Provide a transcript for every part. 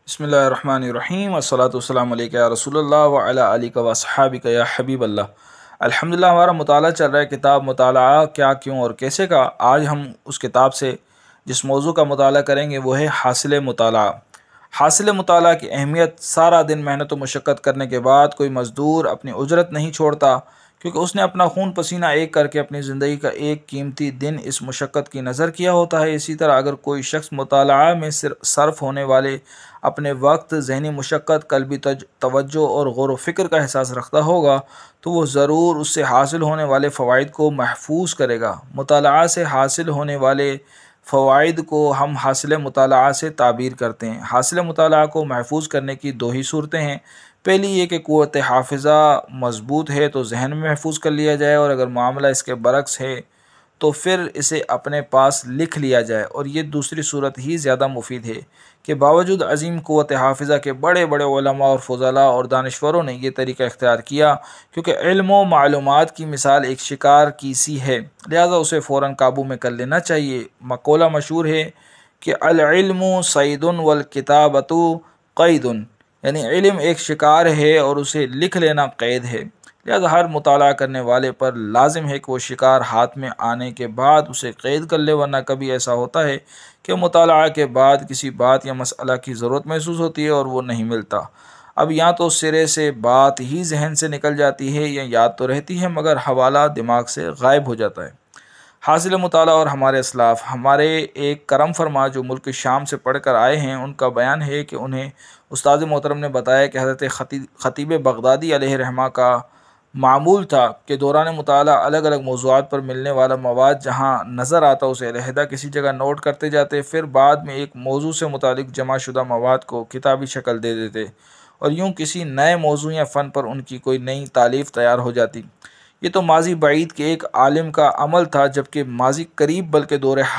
بسم اللہ الرحمن الرحیم والصلاۃ والسلام علیک یا رسول اللہ وعلی آلک و اصحابک یا حبیب اللہ۔ الحمدللہ ہمارا مطالعہ چل رہا ہے کتاب مطالعہ کیا کیوں اور کیسے کا۔ آج ہم اس کتاب سے جس موضوع کا مطالعہ کریں گے وہ ہے حاصل مطالعہ۔ حاصل مطالعہ کی اہمیت۔ سارا دن محنت و مشقت کرنے کے بعد کوئی مزدور اپنی اجرت نہیں چھوڑتا، کیونکہ اس نے اپنا خون پسینہ ایک کر کے اپنی زندگی کا ایک قیمتی دن اس مشقت کی نظر کیا ہوتا ہے۔ اسی طرح اگر کوئی شخص مطالعہ میں صرف ہونے والے اپنے وقت، ذہنی مشقت، قلبی توجہ اور غور و فکر کا احساس رکھتا ہوگا تو وہ ضرور اس سے حاصل ہونے والے فوائد کو محفوظ کرے گا۔ مطالعہ سے حاصل ہونے والے فوائد کو ہم حاصل مطالعہ سے تعبیر کرتے ہیں۔ حاصل مطالعہ کو محفوظ کرنے کی دو ہی صورتیں ہیں۔ پہلی یہ کہ قوت حافظہ مضبوط ہے تو ذہن میں محفوظ کر لیا جائے، اور اگر معاملہ اس کے برعکس ہے تو پھر اسے اپنے پاس لکھ لیا جائے، اور یہ دوسری صورت ہی زیادہ مفید ہے کہ باوجود عظیم قوت حافظہ کے بڑے بڑے علماء اور فضلاء اور دانشوروں نے یہ طریقہ اختیار کیا، کیونکہ علم و معلومات کی مثال ایک شکار کی سی ہے، لہذا اسے فوراً قابو میں کر لینا چاہیے۔ مقولہ مشہور ہے کہ العلم صید والکتابۃ قید، یعنی علم ایک شکار ہے اور اسے لکھ لینا قید ہے۔ لہذا ہر مطالعہ کرنے والے پر لازم ہے کہ وہ شکار ہاتھ میں آنے کے بعد اسے قید کر لے، ورنہ کبھی ایسا ہوتا ہے کہ مطالعہ کے بعد کسی بات یا مسئلہ کی ضرورت محسوس ہوتی ہے اور وہ نہیں ملتا۔ اب یا تو سرے سے بات ہی ذہن سے نکل جاتی ہے یا یاد تو رہتی ہے مگر حوالہ دماغ سے غائب ہو جاتا ہے۔ حاصل مطالعہ اور ہمارے اسلاف۔ ہمارے ایک کرم فرما جو ملک شام سے پڑھ کر آئے ہیں، ان کا بیان ہے کہ انہیں استاد محترم نے بتایا کہ حضرت خطیب بغدادی علیہ رحمہ کا معمول تھا کہ دوران مطالعہ الگ الگ موضوعات پر ملنے والا مواد جہاں نظر آتا اسے علیحدہ کسی جگہ نوٹ کرتے جاتے، پھر بعد میں ایک موضوع سے متعلق جمع شدہ مواد کو کتابی شکل دے دیتے، اور یوں کسی نئے موضوع یا فن پر ان کی کوئی نئی تالیف تیار ہو جاتی۔ یہ تو ماضی بعید کے ایک عالم کا عمل تھا، جبکہ ماضی قریب بلکہ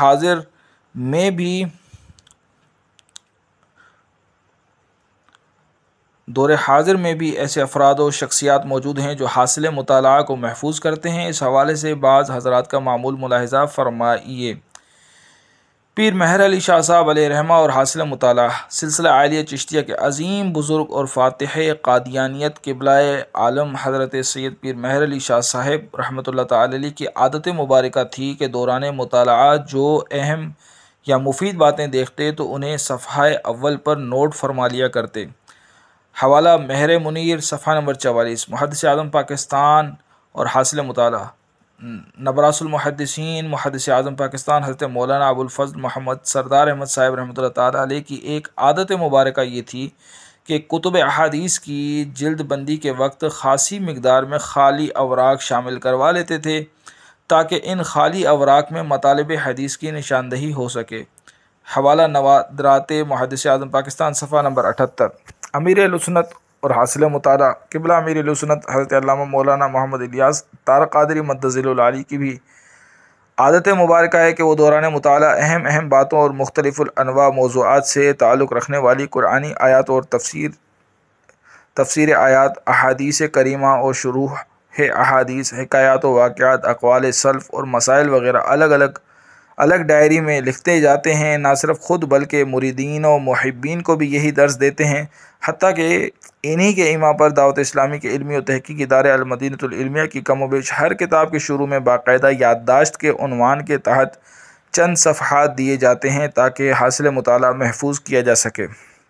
دور حاضر میں بھی ایسے افراد و شخصیات موجود ہیں جو حاصل مطالعہ کو محفوظ کرتے ہیں۔ اس حوالے سے بعض حضرات کا معمول ملاحظہ فرمائیے۔ پیر مہر علی شاہ صاحب علیہ رحمہ اور حاصل مطالعہ۔ سلسلہ عالیہ چشتیہ کے عظیم بزرگ اور فاتح قادیانیت قبلہ عالم حضرت سید پیر مہر علی شاہ صاحب رحمۃ اللہ تعالی علیہ کی عادت مبارکہ تھی کہ دوران مطالعہ جو اہم یا مفید باتیں دیکھتے تو انہیں صفحہ اول پر نوٹ فرما لیا کرتے۔ حوالہ مہر منیر، صفحہ نمبر 44۔ محدث اعظم پاکستان اور حاصل مطالعہ۔ نبراس المحدثین، محدث اعظم پاکستان حضرت مولانا ابو الفضل محمد سردار احمد صاحب رحمۃ اللہ تعالی علیہ کی ایک عادت مبارکہ یہ تھی کہ کتب احادیث کی جلد بندی کے وقت خاصی مقدار میں خالی اوراق شامل کروا لیتے تھے تاکہ ان خالی اوراق میں مطالب حدیث کی نشاندہی ہو سکے۔ حوالہ نوادرات محدث اعظم پاکستان، صفحہ نمبر 78۔ امیر اہل سنت اور حاصل مطالعہ۔ قبلہ امیر اہل سنت حضرت علامہ مولانا محمد الیاس طارق قادری مدظل العالی کی بھی عادت مبارکہ ہے کہ وہ دوران مطالعہ اہم باتوں اور مختلف الانواع موضوعات سے تعلق رکھنے والی قرآنی آیات اور تفسیر آیات، احادیث کریمہ اور شروح احادیث، حکایات و واقعات، اقوال سلف اور مسائل وغیرہ الگ ڈائری میں لکھتے جاتے ہیں۔ نہ صرف خود بلکہ مریدین و محبین کو بھی یہی درس دیتے ہیں، حتیٰ کہ انہی کے ایما پر دعوت اسلامی کے علمی و تحقیقی ادارے المدینہ العلمیہ کی کم و بیش ہر کتاب کے شروع میں باقاعدہ یادداشت کے عنوان کے تحت چند صفحات دیے جاتے ہیں تاکہ حاصل مطالعہ محفوظ کیا جا سکے۔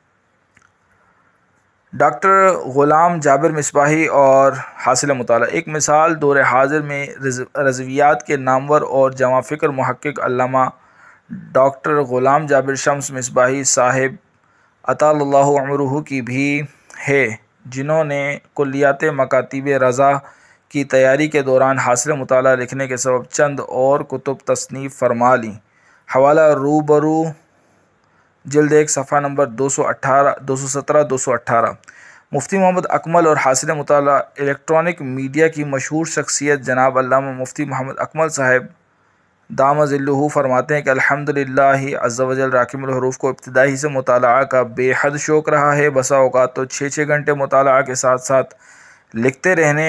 ڈاکٹر غلام جابر مصباحی اور حاصل مطالعہ۔ ایک مثال دور حاضر میں رضویات کے نامور اور جواں فکر محقق علامہ ڈاکٹر غلام جابر شمس مصباحی صاحب اطال اللہ عمرہ کی بھی ہے، جنہوں نے کلیات مکاتیب رضا کی تیاری کے دوران حاصل مطالعہ لکھنے کے سبب چند اور کتب تصنیف فرما لیں۔ حوالہ روبرو، جلد 1، صفحہ نمبر 217-218۔ مفتی محمد اکمل اور حاصل مطالعہ۔ الیکٹرانک میڈیا کی مشہور شخصیت جناب علامہ مفتی محمد اکمل صاحب دام ظلہ فرماتے ہیں کہ الحمدللہ عز و جل راکم الحروف کو ابتدائی سے مطالعہ کا بے حد شوق رہا ہے۔ بسا اوقات تو 6 گھنٹے مطالعہ کے ساتھ ساتھ لکھتے رہنے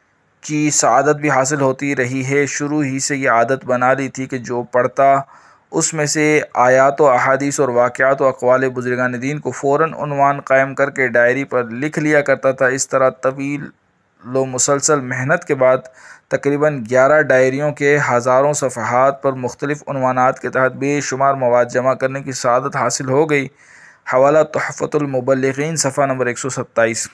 کی سعادت بھی حاصل ہوتی رہی ہے۔ شروع ہی سے یہ عادت بنا لی تھی کہ جو پڑھتا اس میں سے آیات و احادیث اور واقعات و اقوال بزرگان دین کو فوراً عنوان قائم کر کے ڈائری پر لکھ لیا کرتا تھا۔ اس طرح طویل و مسلسل محنت کے بعد تقریباً 11 ڈائریوں کے ہزاروں صفحات پر مختلف عنوانات کے تحت بے شمار مواد جمع کرنے کی سعادت حاصل ہو گئی۔ حوالہ تحفۃ المبلغین صفحہ نمبر 127۔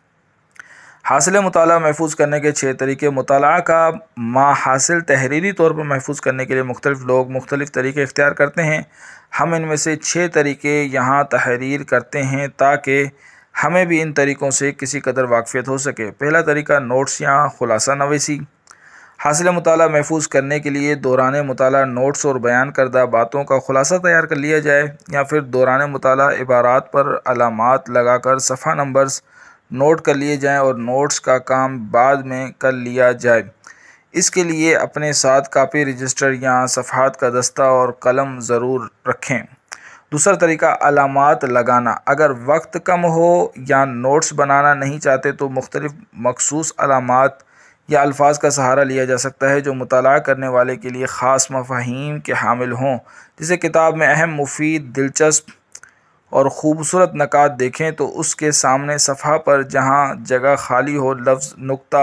حاصل مطالعہ محفوظ کرنے کے 6 طریقے۔ مطالعہ کا ماحصل تحریری طور پر محفوظ کرنے کے لیے مختلف لوگ مختلف طریقے اختیار کرتے ہیں۔ ہم ان میں سے 6 طریقے یہاں تحریر کرتے ہیں تاکہ ہمیں بھی ان طریقوں سے کسی قدر واقفیت ہو سکے۔ پہلا طریقہ نوٹس یا خلاصہ نویسی۔ حاصل مطالعہ محفوظ کرنے کے لیے دوران مطالعہ نوٹس اور بیان کردہ باتوں کا خلاصہ تیار کر لیا جائے، یا پھر دوران مطالعہ عبارات پر علامات لگا کر صفحہ نمبرز نوٹ کر لیے جائیں اور نوٹس کا کام بعد میں کر لیا جائے۔ اس کے لیے اپنے ساتھ کاپی رجسٹر یا صفحات کا دستہ اور قلم ضرور رکھیں۔ دوسرا طریقہ علامات لگانا۔ اگر وقت کم ہو یا نوٹس بنانا نہیں چاہتے تو مختلف مخصوص علامات یا الفاظ کا سہارا لیا جا سکتا ہے جو مطالعہ کرنے والے کے لیے خاص مفاہیم کے حامل ہوں۔ جسے کتاب میں اہم، مفید، دلچسپ اور خوبصورت نکات دیکھیں تو اس کے سامنے صفحہ پر جہاں جگہ خالی ہو لفظ نقطہ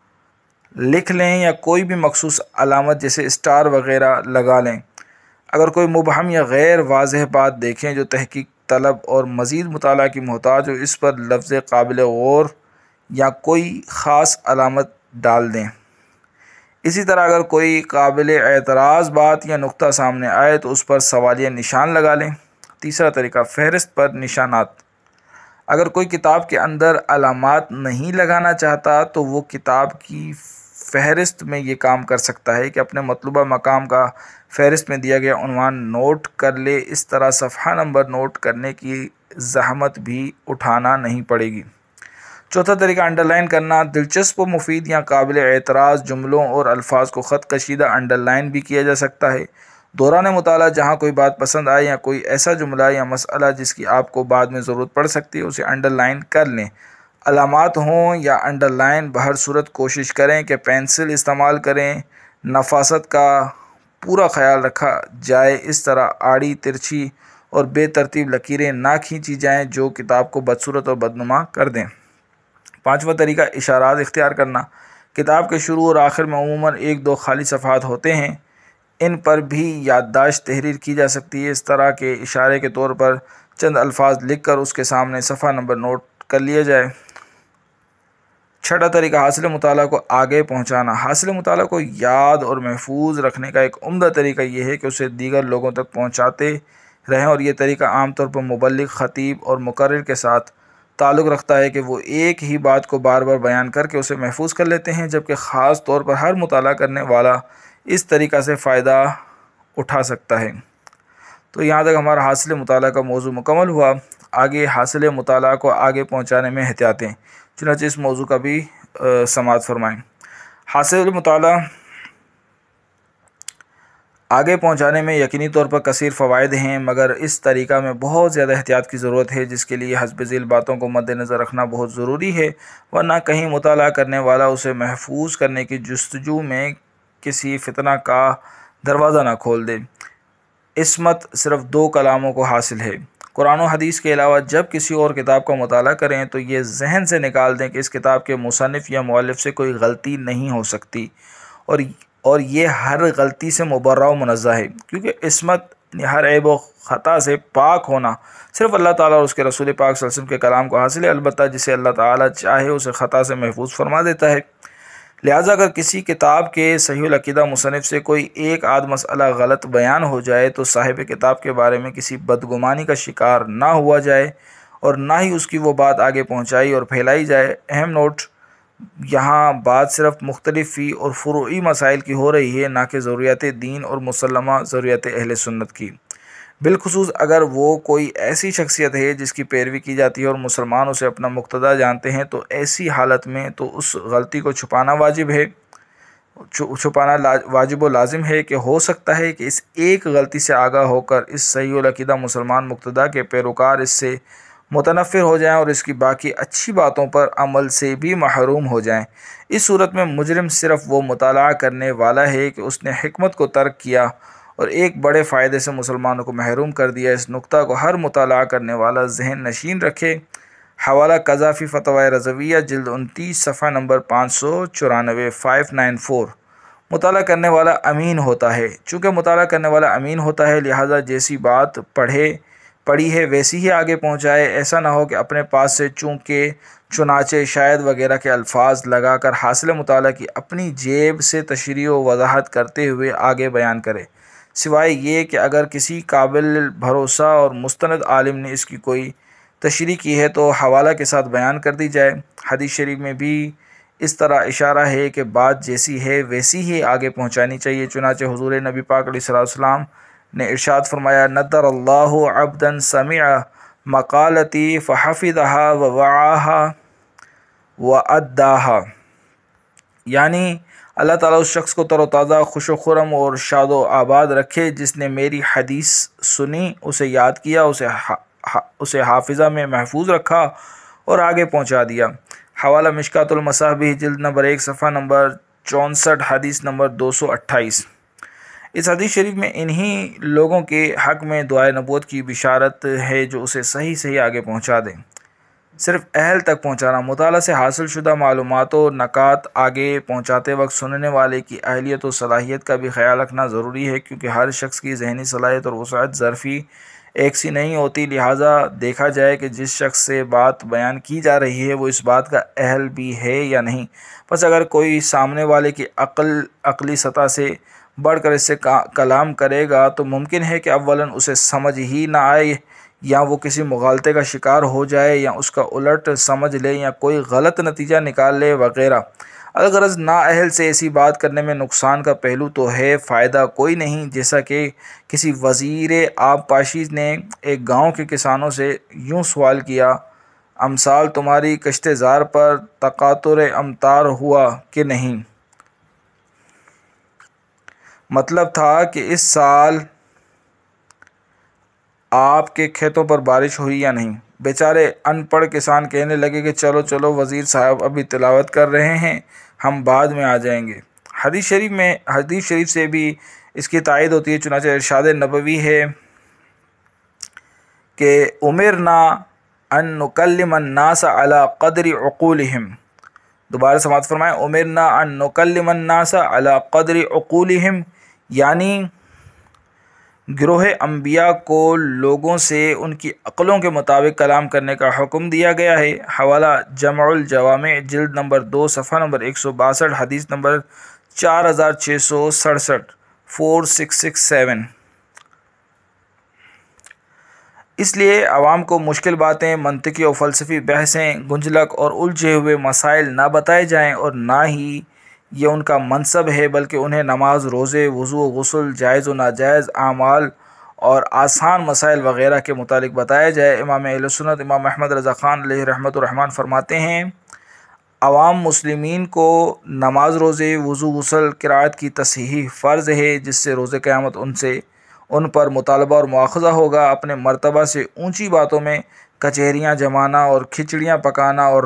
لکھ لیں یا کوئی بھی مخصوص علامت جیسے اسٹار وغیرہ لگا لیں۔ اگر کوئی مبہم یا غیر واضح بات دیکھیں جو تحقیق طلب اور مزید مطالعہ کی محتاج ہو، اس پر لفظ قابل غور یا کوئی خاص علامت ڈال دیں۔ اسی طرح اگر کوئی قابل اعتراض بات یا نقطہ سامنے آئے تو اس پر سوالیہ نشان لگا لیں۔ تیسرا طریقہ فہرست پر نشانات۔ اگر کوئی کتاب کے اندر علامات نہیں لگانا چاہتا تو وہ کتاب کی فہرست میں یہ کام کر سکتا ہے کہ اپنے مطلوبہ مقام کا فہرست میں دیا گیا عنوان نوٹ کر لے۔ اس طرح صفحہ نمبر نوٹ کرنے کی زحمت بھی اٹھانا نہیں پڑے گی۔ چوتھا طریقہ انڈرلائن کرنا۔ دلچسپ و مفید یا قابل اعتراض جملوں اور الفاظ کو خط کشیدہ انڈرلائن بھی کیا جا سکتا ہے۔ دوران مطالعہ جہاں کوئی بات پسند آئے یا کوئی ایسا جملہ یا مسئلہ جس کی آپ کو بعد میں ضرورت پڑ سکتی ہے اسے انڈرلائن کر لیں۔ علامات ہوں یا انڈرلائن، بہر صورت کوشش کریں کہ پینسل استعمال کریں۔ نفاست کا پورا خیال رکھا جائے، اس طرح آڑی ترچھی اور بے ترتیب لکیریں نہ کھینچی جائیں جو کتاب کو بدصورت اور بدنما کر دیں۔ پانچواں طریقہ اشارات اختیار کرنا۔ کتاب کے شروع اور آخر میں عموماً 1-2 خالی صفحات ہوتے ہیں، ان پر بھی یادداشت تحریر کی جا سکتی ہے۔ اس طرح کے اشارے کے طور پر چند الفاظ لکھ کر اس کے سامنے صفحہ نمبر نوٹ کر لیا جائے۔ چھٹا طریقہ حاصل مطالعہ کو آگے پہنچانا۔ حاصل مطالعہ کو یاد اور محفوظ رکھنے کا ایک عمدہ طریقہ یہ ہے کہ اسے دیگر لوگوں تک پہنچاتے رہیں، اور یہ طریقہ عام طور پر مبلغ، خطیب اور مقرر کے ساتھ تعلق رکھتا ہے کہ وہ ایک ہی بات کو بار بار بیان کر کے اسے محفوظ کر لیتے ہیں، جبکہ خاص طور پر ہر مطالعہ کرنے والا اس طریقہ سے فائدہ اٹھا سکتا ہے۔ تو یہاں تک ہمارا حاصل مطالعہ کا موضوع مکمل ہوا۔ آگے حاصل مطالعہ کو آگے پہنچانے میں احتیاطیں، چنانچہ اس موضوع کا بھی سماعت فرمائیں۔ حاصل مطالعہ آگے پہنچانے میں یقینی طور پر کثیر فوائد ہیں، مگر اس طریقہ میں بہت زیادہ احتیاط کی ضرورت ہے، جس کے لیے حسب ذیل باتوں کو مد نظر رکھنا بہت ضروری ہے، ورنہ کہیں مطالعہ کرنے والا اسے محفوظ کرنے کی جستجو میں کسی فتنہ کا دروازہ نہ کھول دے۔ عصمت صرف 2 کلاموں کو حاصل ہے۔ قرآن و حدیث کے علاوہ جب کسی اور کتاب کا مطالعہ کریں تو یہ ذہن سے نکال دیں کہ اس کتاب کے مصنف یا مؤلف سے کوئی غلطی نہیں ہو سکتی، اور یہ ہر غلطی سے مبرہ و منزہ ہے، کیونکہ عصمت ہر عیب و خطا سے پاک ہونا صرف اللہ تعالیٰ اور اس کے رسول پاک صلی اللہ علیہ وسلم کے کلام کو حاصل ہے، البتہ جسے اللہ تعالیٰ چاہے اسے خطا سے محفوظ فرما دیتا ہے۔ لہٰذا اگر کسی کتاب کے صحیح العقیدہ مصنف سے کوئی ایک آدھ مسئلہ غلط بیان ہو جائے تو صاحب کتاب کے بارے میں کسی بدگمانی کا شکار نہ ہوا جائے، اور نہ ہی اس کی وہ بات آگے پہنچائی اور پھیلائی جائے۔ اہم نوٹ، یہاں بات صرف مختلف فی اور فروعی مسائل کی ہو رہی ہے، نہ کہ ضروریات دین اور مسلمہ ضروریات اہل سنت کی، بالخصوص اگر وہ کوئی ایسی شخصیت ہے جس کی پیروی کی جاتی ہے اور مسلمان اسے اپنا مقتدیٰ جانتے ہیں، تو ایسی حالت میں تو اس غلطی کو چھپانا واجب و لازم ہے کہ ہو سکتا ہے کہ اس ایک غلطی سے آگاہ ہو کر اس صحیح العقیدہ مسلمان مقتدیٰ کے پیروکار اس سے متنفر ہو جائیں اور اس کی باقی اچھی باتوں پر عمل سے بھی محروم ہو جائیں۔ اس صورت میں مجرم صرف وہ مطالعہ کرنے والا ہے کہ اس نے حکمت کو ترک کیا اور ایک بڑے فائدے سے مسلمانوں کو محروم کر دیا۔ اس نقطہ کو ہر مطالعہ کرنے والا ذہن نشین رکھے۔ حوالہ قذافی فتاوی رضویہ جلد 29 صفحہ نمبر 594 594۔ مطالعہ کرنے والا امین ہوتا ہے۔ چونکہ مطالعہ کرنے والا امین ہوتا ہے لہٰذا جیسی بات پڑھی ہے ویسی ہی آگے پہنچائے۔ ایسا نہ ہو کہ اپنے پاس سے چونکہ، چنانچہ، شاید وغیرہ کے الفاظ لگا کر حاصل مطالعہ کی اپنی جیب سے تشریح و وضاحت کرتے ہوئے آگے بیان کرے، سوائے یہ کہ اگر کسی قابل بھروسہ اور مستند عالم نے اس کی کوئی تشریح کی ہے تو حوالہ کے ساتھ بیان کر دی جائے۔ حدیث شریف میں بھی اس طرح اشارہ ہے کہ بات جیسی ہے ویسی ہی آگے پہنچانی چاہیے۔ چنانچہ حضور نبی پاک علیہ الصلوۃ والسلام نے ارشاد فرمایا، نضر اللہ عبدا سمع مقالتی فحفظها ووعاها واداها، یعنی اللہ تعالیٰ اس شخص کو تر و تازہ، خوش و خرم اور شاد و آباد رکھے جس نے میری حدیث سنی، اسے یاد کیا، اسے حافظہ میں محفوظ رکھا اور آگے پہنچا دیا۔ حوالہ مشکوٰۃ المصابیح جلد نمبر 1 صفحہ نمبر 64 حدیث نمبر 228۔ اس حدیث شریف میں انہی لوگوں کے حق میں دعائے نبوت کی بشارت ہے جو اسے صحیح آگے پہنچا دیں۔ صرف اہل تک پہنچانا۔ مطالعہ سے حاصل شدہ معلومات و نکات آگے پہنچاتے وقت سننے والے کی اہلیت و صلاحیت کا بھی خیال رکھنا ضروری ہے، کیونکہ ہر شخص کی ذہنی صلاحیت اور وسعت ظرفی ایک سی نہیں ہوتی، لہٰذا دیکھا جائے کہ جس شخص سے بات بیان کی جا رہی ہے وہ اس بات کا اہل بھی ہے یا نہیں۔ بس اگر کوئی سامنے والے کی عقلی سطح سے بڑھ کر اس سے کلام کرے گا تو ممکن ہے کہ اولاً اسے سمجھ ہی نہ آئے، یا وہ کسی مغالطے کا شکار ہو جائے، یا اس کا الٹ سمجھ لے، یا کوئی غلط نتیجہ نکال لے وغیرہ۔ الغرض نااہل سے ایسی بات کرنے میں نقصان کا پہلو تو ہے، فائدہ کوئی نہیں۔ جیسا کہ کسی وزیر آبپاشی نے ایک گاؤں کے کسانوں سے یوں سوال کیا، امسال تمہاری کشت زار پر تقاطر امطار ہوا کہ نہیں؟ مطلب تھا کہ اس سال آپ کے کھیتوں پر بارش ہوئی یا نہیں؟ بیچارے ان پڑھ کسان کہنے لگے کہ چلو چلو وزیر صاحب ابھی تلاوت کر رہے ہیں، ہم بعد میں آ جائیں گے۔ حدیث شریف سے بھی اس کی تائید ہوتی ہے۔ چنانچہ ارشاد نبوی ہے کہ امرنا ان نکلم الناس علی قدر عقولہم، دوبارہ سماعت فرمائیں، امرنا ان نکلم الناس علی قدر عقولہم، یعنی گروہ انبیاء کو لوگوں سے ان کی عقلوں کے مطابق کلام کرنے کا حکم دیا گیا ہے۔ حوالہ جمع الجوامع جلد نمبر 2 صفحہ نمبر 162 حدیث نمبر 4667 4667۔ اس لیے عوام کو مشکل باتیں، منطقی اور فلسفی بحثیں، گنجلک اور الجھے ہوئے مسائل نہ بتائے جائیں، اور نہ ہی یہ ان کا منصب ہے، بلکہ انہیں نماز، روزے، وضو و غسل، جائز و ناجائز اعمال اور آسان مسائل وغیرہ کے متعلق بتایا جائے۔ امام اہل سنت امام احمد رضا خان علیہ رحمۃ الرحمن فرماتے ہیں، عوام مسلمین کو نماز، روزے، وضو، غسل، قرأت کی تصحیح فرض ہے، جس سے روز قیامت ان پر مطالبہ اور مواخذہ ہوگا۔ اپنے مرتبہ سے اونچی باتوں میں کچہریاں جمانا اور کھچڑیاں پکانا اور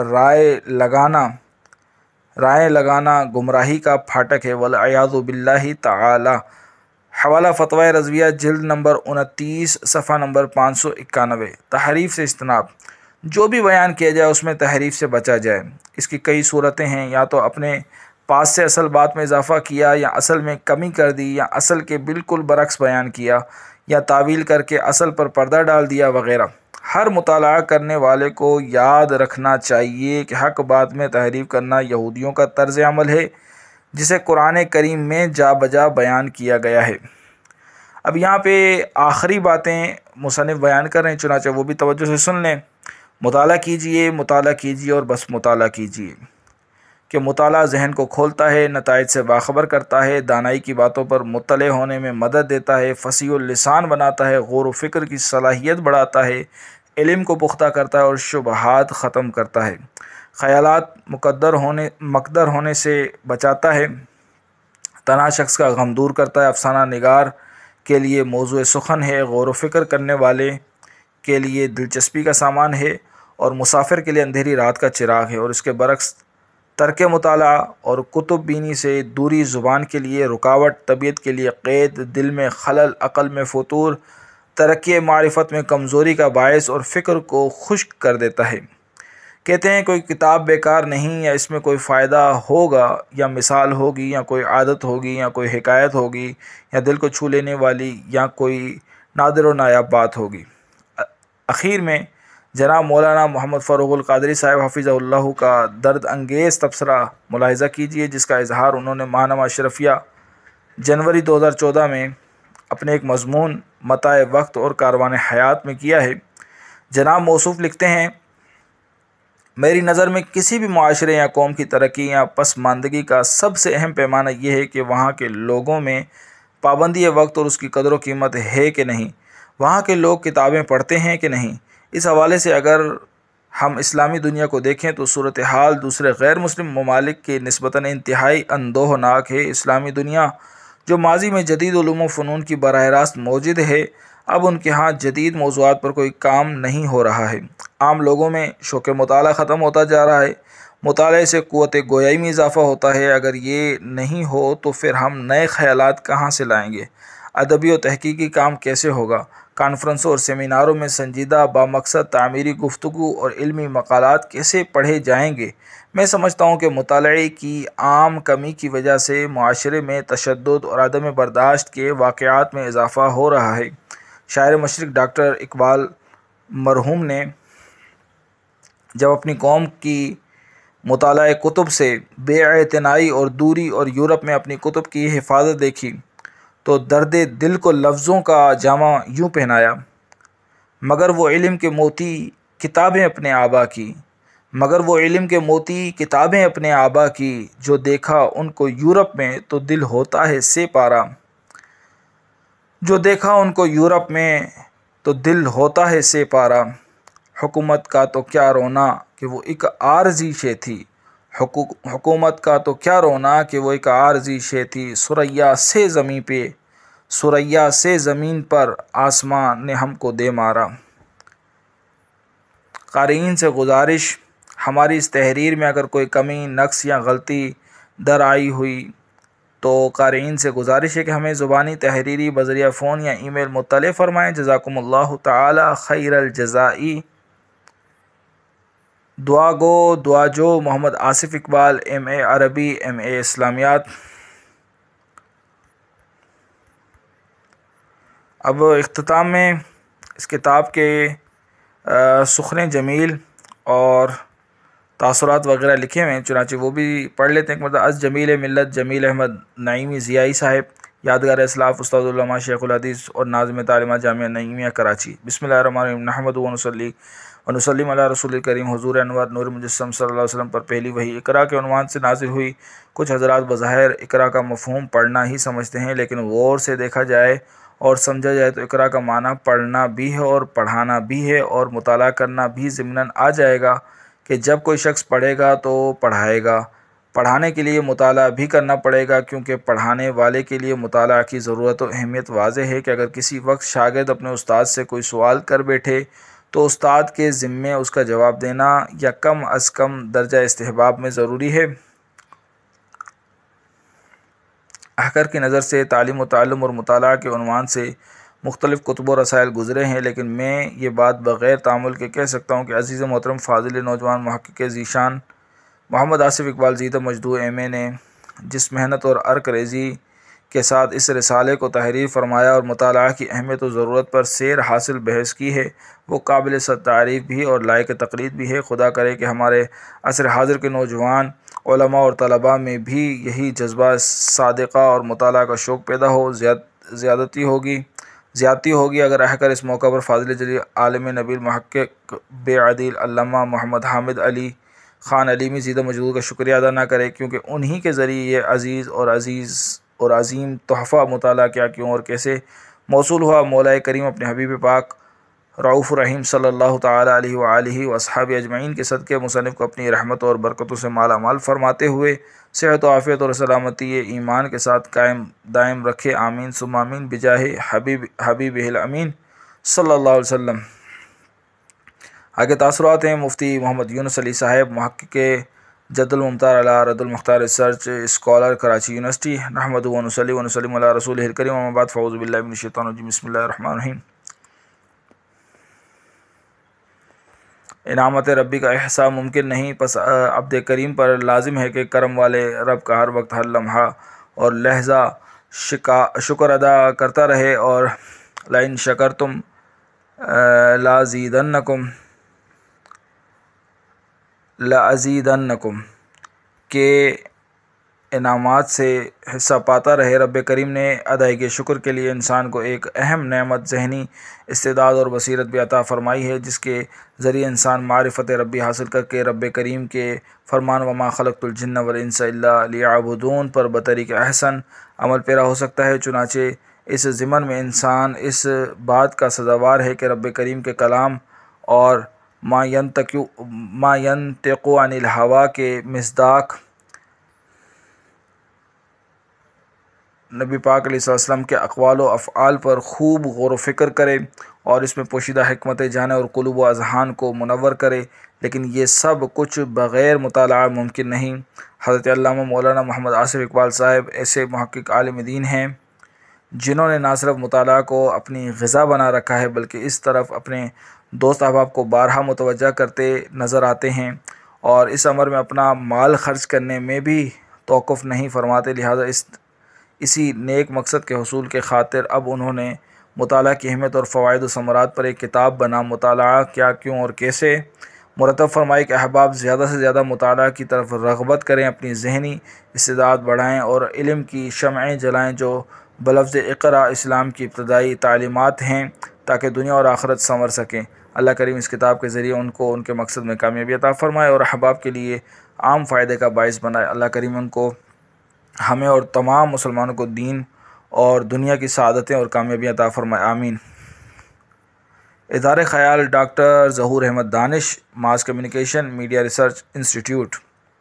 رائے لگانا گمراہی کا پھاٹک ہے، والعیاذ باللہ تعالی۔ حوالہ فتوی رضویہ جلد نمبر 29 صفحہ نمبر 591۔ تحریف سے اجتناب۔ جو بھی بیان کیا جائے اس میں تحریف سے بچا جائے۔ اس کی کئی صورتیں ہیں، یا تو اپنے پاس سے اصل بات میں اضافہ کیا، یا اصل میں کمی کر دی، یا اصل کے بالکل برعکس بیان کیا، یا تعویل کر کے اصل پر پردہ ڈال دیا وغیرہ۔ ہر مطالعہ کرنے والے کو یاد رکھنا چاہیے کہ حق بات میں تحریف کرنا یہودیوں کا طرز عمل ہے، جسے قرآن کریم میں جا بجا بیان کیا گیا ہے۔ اب یہاں پہ آخری باتیں مصنف بیان کر رہے ہیں، چنانچہ وہ بھی توجہ سے سن لیں۔ مطالعہ کیجیے اور بس مطالعہ کیجیے، کہ مطالعہ ذہن کو کھولتا ہے، نتائج سے باخبر کرتا ہے، دانائی کی باتوں پر مطلع ہونے میں مدد دیتا ہے، فصیح اللسان بناتا ہے، غور و فکر کی صلاحیت بڑھاتا ہے، علم کو پختہ کرتا ہے اور شبہات ختم کرتا ہے، خیالات مقدر ہونے سے بچاتا ہے، تنہا شخص کا غم دور کرتا ہے، افسانہ نگار کے لیے موضوع سخن ہے، غور و فکر کرنے والے کے لیے دلچسپی کا سامان ہے، اور مسافر کے لیے اندھیری رات کا چراغ ہے، اور اس کے برعکس ترک مطالعہ اور کتب بینی سے دوری زبان کے لیے رکاوٹ، طبیعت کے لیے قید، دل میں خلل، عقل میں فتور، ترقی معرفت میں کمزوری کا باعث اور فکر کو خشک کر دیتا ہے۔ کہتے ہیں کوئی کتاب بیکار نہیں، یا اس میں کوئی فائدہ ہوگا، یا مثال ہوگی، یا کوئی عادت ہوگی، یا کوئی حکایت ہوگی، یا دل کو چھو لینے والی، یا کوئی نادر و نایاب بات ہوگی۔ اخیر میں جناب مولانا محمد فاروق القادری صاحب حفظہ اللہ کا درد انگیز تبصرہ ملاحظہ کیجیے، جس کا اظہار انہوں نے ماہنامہ اشرفیہ جنوری 2014 میں اپنے ایک مضمون متاع وقت اور کاروان حیات میں کیا ہے۔ جناب موصوف لکھتے ہیں، میری نظر میں کسی بھی معاشرے یا قوم کی ترقی یا پسماندگی کا سب سے اہم پیمانہ یہ ہے کہ وہاں کے لوگوں میں پابندی وقت اور اس کی قدر و قیمت ہے کہ نہیں، وہاں کے لوگ کتابیں پڑھتے ہیں کہ نہیں۔ اس حوالے سے اگر ہم اسلامی دنیا کو دیکھیں تو صورتحال دوسرے غیر مسلم ممالک کے نسبتاً انتہائی اندوہناک ہے۔ اسلامی دنیا جو ماضی میں جدید علوم و فنون کی براہ راست موجد ہے، اب ان کے ہاں جدید موضوعات پر کوئی کام نہیں ہو رہا ہے۔ عام لوگوں میں شوق مطالعہ ختم ہوتا جا رہا ہے۔ مطالعے سے قوت گویائی میں اضافہ ہوتا ہے۔ اگر یہ نہیں ہو تو پھر ہم نئے خیالات کہاں سے لائیں گے؟ ادبی و تحقیقی کام کیسے ہوگا؟ کانفرنسوں اور سیمیناروں میں سنجیدہ بامقصد تعمیری گفتگو اور علمی مقالات کیسے پڑھے جائیں گے؟ میں سمجھتا ہوں کہ مطالعے کی عام کمی کی وجہ سے معاشرے میں تشدد اور عدم برداشت کے واقعات میں اضافہ ہو رہا ہے۔ شاعر مشرق ڈاکٹر اقبال مرحوم نے جب اپنی قوم کی مطالعہ کتب سے بے اعتنائی اور دوری اور یورپ میں اپنی کتب کی حفاظت دیکھی تو درد دل کو لفظوں کا جامہ یوں پہنایا، مگر وہ علم کے موتی کتابیں اپنے آبا کی، مگر وہ علم کے موتی کتابیں اپنے آبا کی، جو دیکھا ان کو یورپ میں تو دل ہوتا ہے سے پارا، جو دیکھا ان کو یورپ میں تو دل ہوتا ہے سے پارا۔ حکومت کا تو کیا رونا کہ وہ ایک عارضی شے تھی، حکومت کا تو کیا رونا کہ وہ ایک عارضی شے تھی، ثریا سے زمین پہ، ثریا سے زمین پر آسمان نے ہم کو دے مارا۔ قارئین سے گزارش، ہماری اس تحریر میں اگر کوئی کمی، نقص یا غلطی در آئی ہوئی تو قارئین سے گزارش ہے کہ ہمیں زبانی تحریری بذریعہ فون یا ای میل مطلع فرمائیں۔ جزاکم اللہ تعالی خیر الجزائی۔ دعا گو دعا جو محمد آصف اقبال، ایم اے عربی، ایم اے اسلامیات۔ اب اختتام میں اس کتاب کے سخن جمیل اور تاثرات وغیرہ لکھے ہوئے ہیں، چنانچہ وہ بھی پڑھ لیتے ہیں۔ ایک مرتبہ از جمیل ملت جمیل احمد نعیمی ضیائی صاحب، یادگار اسلاف استاد العلماء شیخ الحدیث اور ناظم تعلیمات جامعہ نعیمیہ کراچی۔ بسم اللہ الرحمن الرحیم، نحمد و نصلی و نسلم علی رسول کریم حضور انور نور مجسم صلی اللہ علیہ وسلم پر پہلی وحی اقرا کے عنوان سے نازل ہوئی۔ کچھ حضرات بظاہر اقرا کا مفہوم پڑھنا ہی سمجھتے ہیں، لیکن غور سے دیکھا جائے اور سمجھا جائے تو اقرا کا معنی پڑھنا بھی ہے اور پڑھانا بھی ہے، اور مطالعہ کرنا بھی ضمناً آ جائے گا کہ جب کوئی شخص پڑھے گا تو پڑھائے گا۔ پڑھانے کے لیے مطالعہ بھی کرنا پڑے گا، کیونکہ پڑھانے والے کے لیے مطالعہ کی ضرورت و اہمیت واضح ہے کہ اگر کسی وقت شاگرد اپنے استاد سے کوئی سوال کر بیٹھے تو استاد کے ذمے اس کا جواب دینا یا کم از کم درجہ استحباب میں ضروری ہے۔ احکر کی نظر سے تعلیم و تعلم اور مطالعہ کے عنوان سے مختلف کتب و رسائل گزرے ہیں، لیکن میں یہ بات بغیر تعامل کے کہہ سکتا ہوں کہ عزیز محترم فاضل نوجوان محقق ذیشان محمد آصف اقبال زیدہ مجدو ایم اے نے جس محنت اور عرق ریزی کے ساتھ اس رسالے کو تحریر فرمایا اور مطالعہ کی اہمیت و ضرورت پر سیر حاصل بحث کی ہے، وہ قابل تعریف بھی اور لائق تقلید بھی ہے۔ خدا کرے کہ ہمارے عصر حاضر کے نوجوان علماء اور طلباء میں بھی یہی جذبہ صادقہ اور مطالعہ کا شوق پیدا ہو۔ زیادتی ہوگی اگر احکر اس موقع پر فاضل جلیل عالم نبیل محقق بے عدیل علامہ محمد حامد علی خان علیمی زیدہ مجدود کا شکریہ ادا نہ کرے، کیونکہ انہی کے ذریعے یہ عزیز اور عظیم تحفہ مطالعہ کیا کیوں اور کیسے موصول ہوا۔ مولا کریم اپنے حبیب پاک رعوف الرحیم صلی اللہ تعالی علیہ وآلہ واصحاب اجمعین کے صدقے مصنف کو اپنی رحمت اور برکتوں سے مالا مال فرماتے ہوئے صحت و عافیت اور سلامتی ایمان کے ساتھ قائم دائم رکھے، آمین ثم آمین، بجاہ حبیب الامین صلی اللہ علیہ وسلم۔ آگے تاثرات ہیں۔ مفتی محمد یونس علی صاحب محقق جد الممتار علی رد المختار ریسرچ اسکالر کراچی یونیورسٹی نحمد و نصلی و نسلم علی رسول الکریم اما بعد فاعوذ باللہ من الشیطان الرجیم بسم اللہ الرحمن الرحیم۔ انعامت ربی کا احصاء ممکن نہیں، پس عبد کریم پر لازم ہے کہ کرم والے رب کا ہر وقت ہر لمحہ اور لحظہ شکر ادا کرتا رہے، اور لئن شکرتم لازیدنکم کے انعامات سے حصہ پاتا رہے۔ رب کریم نے ادائیگی شکر کے لیے انسان کو ایک اہم نعمت ذہنی استعداد اور بصیرت بھی عطا فرمائی ہے، جس کے ذریعے انسان معرفت ربی حاصل کر کے رب کریم کے فرمان وما خلقت الجن والانس الا لیعبدون پر بطریق احسن عمل پیرا ہو سکتا ہے۔ چنانچہ اس ضمن میں انسان اس بات کا سزاوار ہے کہ رب کریم کے کلام اور ما ینطق عن الہوا کے مصداق نبی پاک علیہ السلام کے اقوال و افعال پر خوب غور و فکر کرے اور اس میں پوشیدہ حکمتیں جانے اور قلوب و اذہان کو منور کرے، لیکن یہ سب کچھ بغیر مطالعہ ممکن نہیں۔ حضرت علامہ مولانا محمد آصف اقبال صاحب ایسے محقق عالم دین ہیں جنہوں نے نہ صرف مطالعہ کو اپنی غذا بنا رکھا ہے بلکہ اس طرف اپنے دوست احباب کو بارہا متوجہ کرتے نظر آتے ہیں، اور اس امر میں اپنا مال خرچ کرنے میں بھی توقف نہیں فرماتے۔ لہذا اسی نیک مقصد کے حصول کے خاطر اب انہوں نے مطالعہ کی اہمیت اور فوائد و ثمرات پر ایک کتاب بنا مطالعہ کیا، کیوں اور کیسے مرتب فرمائی کہ احباب زیادہ سے زیادہ مطالعہ کی طرف رغبت کریں، اپنی ذہنی استعداد بڑھائیں اور علم کی شمعیں جلائیں جو بلفظ اقرا اسلام کی ابتدائی تعلیمات ہیں، تاکہ دنیا اور آخرت سنور سکیں۔ اللہ کریم اس کتاب کے ذریعے ان کو ان کے مقصد میں کامیابی عطا فرمائے اور احباب کے لیے عام فائدے کا باعث بنائے۔ اللہ کریم ان کو، ہمیں اور تمام مسلمانوں کو دین اور دنیا کی سعادتیں اور کامیابیاں عطا فرمائے، آمین۔ ادارہ خیال doctor Zahoor Ahmad Danish, mass communication media research institute.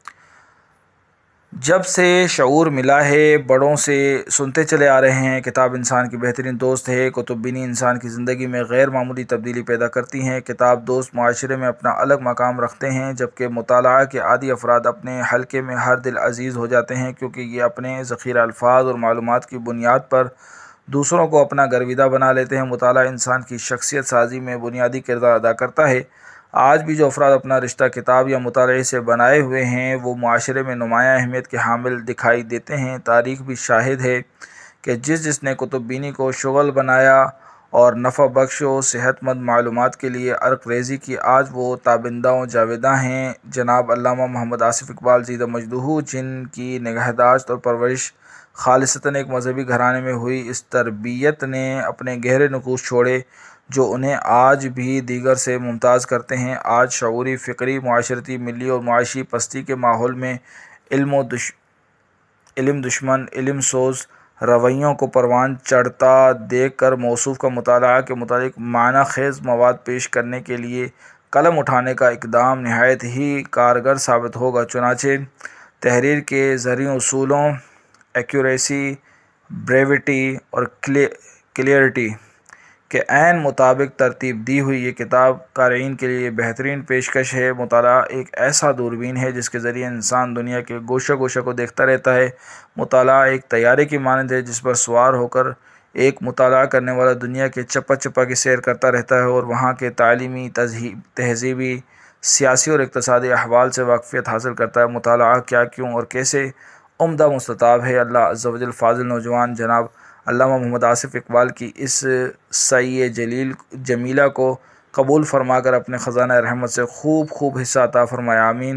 جب سے شعور ملا ہے بڑوں سے سنتے چلے آ رہے ہیں، کتاب انسان کی بہترین دوست ہے۔ کتب بینی انسان کی زندگی میں غیر معمولی تبدیلی پیدا کرتی ہیں۔ کتاب دوست معاشرے میں اپنا الگ مقام رکھتے ہیں، جبکہ مطالعہ کے عادی افراد اپنے حلقے میں ہر دل عزیز ہو جاتے ہیں، کیونکہ یہ اپنے ذخیرہ الفاظ اور معلومات کی بنیاد پر دوسروں کو اپنا گرویدہ بنا لیتے ہیں۔ مطالعہ انسان کی شخصیت سازی میں بنیادی کردار ادا کرتا ہے۔ آج بھی جو افراد اپنا رشتہ کتاب یا مطالعے سے بنائے ہوئے ہیں وہ معاشرے میں نمایاں اہمیت کے حامل دکھائی دیتے ہیں۔ تاریخ بھی شاہد ہے کہ جس نے کتب بینی کو شغل بنایا اور نفع بخش و صحت مند معلومات کے لیے عرق ریزی کی، آج وہ تابندہ و جاویداں ہیں۔ جناب علامہ محمد آصف اقبال زیدہ مجدہ، جن کی نگہداشت اور پرورش خالصتاً ایک مذہبی گھرانے میں ہوئی، اس تربیت نے اپنے گہرے نقوش چھوڑے جو انہیں آج بھی دیگر سے ممتاز کرتے ہیں۔ آج شعوری، فکری، معاشرتی، ملی اور معاشی پستی کے ماحول میں علم دشمن، علم سوز رویوں کو پروان چڑھتا دیکھ کر موصوف کا مطالعہ کے متعلق معنی خیز مواد پیش کرنے کے لیے قلم اٹھانے کا اقدام نہایت ہی کارگر ثابت ہوگا۔ چنانچہ تحریر کے زرعی اصولوں ایکوریسی، بریوٹی اور کلیئرٹی کے عین مطابق ترتیب دی ہوئی یہ کتاب قارئین کے لیے بہترین پیشکش ہے۔ مطالعہ ایک ایسا دوربین ہے جس کے ذریعے انسان دنیا کے گوشہ گوشہ کو دیکھتا رہتا ہے۔ مطالعہ ایک طیارے کی مانند ہے جس پر سوار ہو کر ایک مطالعہ کرنے والا دنیا کے چپا چپا کی سیر کرتا رہتا ہے اور وہاں کے تعلیمی، تہذیبی، سیاسی اور اقتصادی احوال سے واقفیت حاصل کرتا ہے۔ مطالعہ کیا، کیوں اور کیسے عمدہ مستطاب ہے۔ اللہ عز و جل فاضل نوجوان جناب علامہ محمد آصف اقبال کی اس سعی جمیلہ کو قبول فرما کر اپنے خزانہ رحمت سے خوب حصہ عطا فرمائے، آمین۔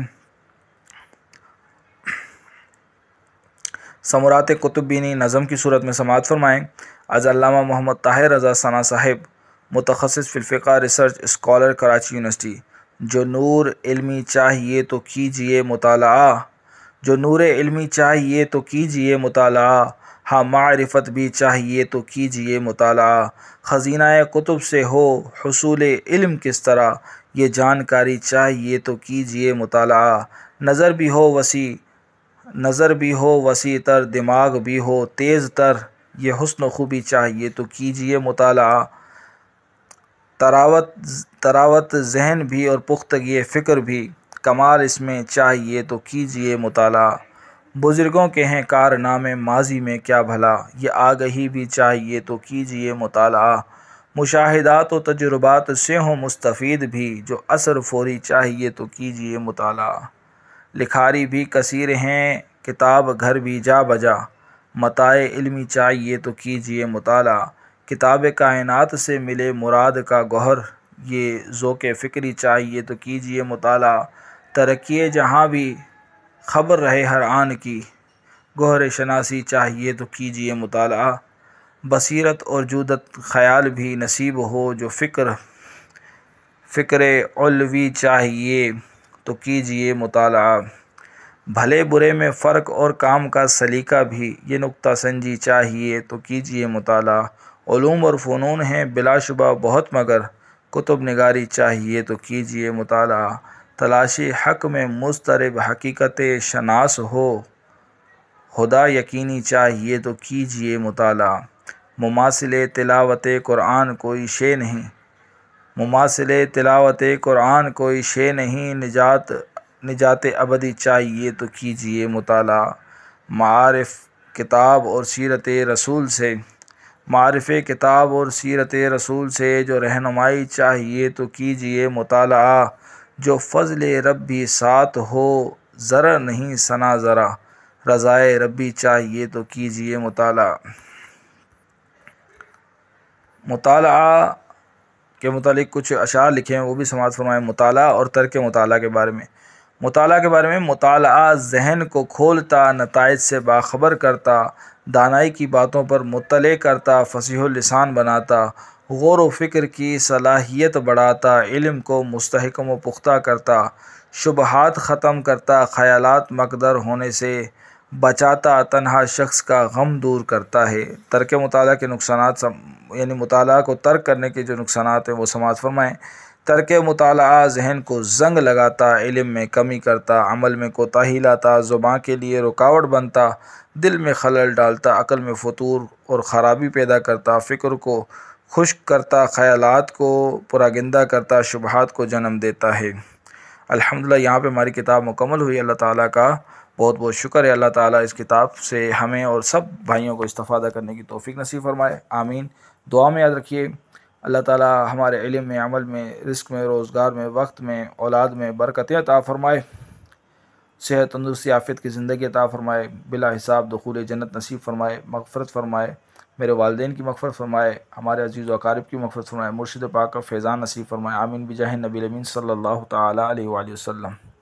ثمرات کتب بینی نظم کی صورت میں سماعت فرمائیں۔ از علامہ محمد طاہر رضا ثنا صاحب، متخصص فی الفقہ، ریسرچ اسکالر، کراچی یونیورسٹی۔ جو نور علمی چاہیے تو کیجیے مطالعہ، جو نور علمی چاہیے تو کیجیے مطالعہ، ہاں معرفت بھی چاہیے تو کیجیے مطالعہ۔ خزینہ کتب سے ہو حصول علم کس طرح، یہ جانکاری چاہیے تو کیجیے مطالعہ۔ نظر بھی ہو وسیع تر، دماغ بھی ہو تیز تر، یہ حسن و خوبی چاہیے تو کیجیے مطالعہ۔ تراوت ذہن بھی اور پختگی فکر بھی، کمال اس میں چاہیے تو کیجئے مطالعہ، بزرگوں کے ہیں کارنامے ماضی میں کیا بھلا، یہ آگہی بھی چاہیے تو کیجئے مطالعہ، مشاہدات و تجربات سے ہوں مستفید بھی، جو اثر فوری چاہیے تو کیجئے مطالعہ، لکھاری بھی کثیر ہیں کتاب گھر بھی جا بجا، متاع علمی چاہیے تو کیجئے مطالعہ، کتاب کائنات سے ملے مراد کا گوہر، یہ ذوق فکری چاہیے تو کیجئے مطالعہ، ترقی جہاں بھی خبر رہے ہر آن کی، گوہر شناسی چاہیے تو کیجئے مطالعہ، بصیرت اور جودت خیال بھی نصیب ہو، جو فکر علوی چاہیے تو کیجئے مطالعہ، بھلے برے میں فرق اور کام کا سلیقہ بھی، یہ نکتہ سنجی چاہیے تو کیجئے مطالعہ، علوم اور فنون ہیں بلا شبہ بہت مگر، کتب نگاری چاہیے تو کیجئے مطالعہ، تلاشی حق میں مضطرب حقیقت شناس ہو، ہدیٰ یقینی چاہیے تو کیجئے مطالعہ، مماثل تلاوت قرآن کوئی شے نہیں، مماثل تلاوت قرآن کوئی شے نہیں، نجات ابدی چاہیے تو کیجئے مطالعہ، معارف کتاب اور سیرت رسول سے جو رہنمائی چاہیے تو کیجئے مطالعہ، جو فضل ربی ساتھ ہو ذرا نہیں ثنا ذرا، رضائے ربی چاہیے تو کیجئے مطالعہ۔ مطالعہ کے متعلق کچھ اشعار لکھے ہیں، وہ بھی سماعت فرمائیں۔ مطالعہ اور ترک مطالعہ کے بارے میں، مطالعہ ذہن کو کھولتا، نتائج سے باخبر کرتا، دانائی کی باتوں پر مطلع کرتا، فصیح اللسان بناتا، غور و فکر کی صلاحیت بڑھاتا، علم کو مستحکم و پختہ کرتا، شبہات ختم کرتا، خیالات مقدر ہونے سے بچاتا، تنہا شخص کا غم دور کرتا ہے۔ ترک مطالعہ کے نقصانات، یعنی مطالعہ کو ترک کرنے کے جو نقصانات ہیں وہ سماعت فرمائیں۔ ترک مطالعہ ذہن کو زنگ لگاتا، علم میں کمی کرتا، عمل میں کوتاہی لاتا، زبان کے لیے رکاوٹ بنتا، دل میں خلل ڈالتا، عقل میں فتور اور خرابی پیدا کرتا، فکر کو خشک کرتا، خیالات کو پراگندہ کرتا، شبہات کو جنم دیتا ہے۔ الحمدللہ یہاں پہ ہماری کتاب مکمل ہوئی۔ اللہ تعالیٰ کا بہت بہت شکر ہے۔ اللہ تعالیٰ اس کتاب سے ہمیں اور سب بھائیوں کو استفادہ کرنے کی توفیق نصیب فرمائے، آمین۔ دعا میں یاد رکھیے، اللہ تعالیٰ ہمارے علم میں، عمل میں، رزق میں، روزگار میں، وقت میں، اولاد میں برکتیں عطا فرمائے، صحت تندرستی عافیت کی زندگی عطا فرمائے، بلا حساب دخول جنت نصیب فرمائے، مغفرت فرمائے، میرے والدین کی مغفرت فرمائے، ہمارے عزیز و اقارب کی مغفرت فرمائے، مرشد پاک کا فیضان نصیب فرمائے، آمین بجاہ نبی الامین صلی اللہ تعالیٰ علیہ وآلہ وسلم۔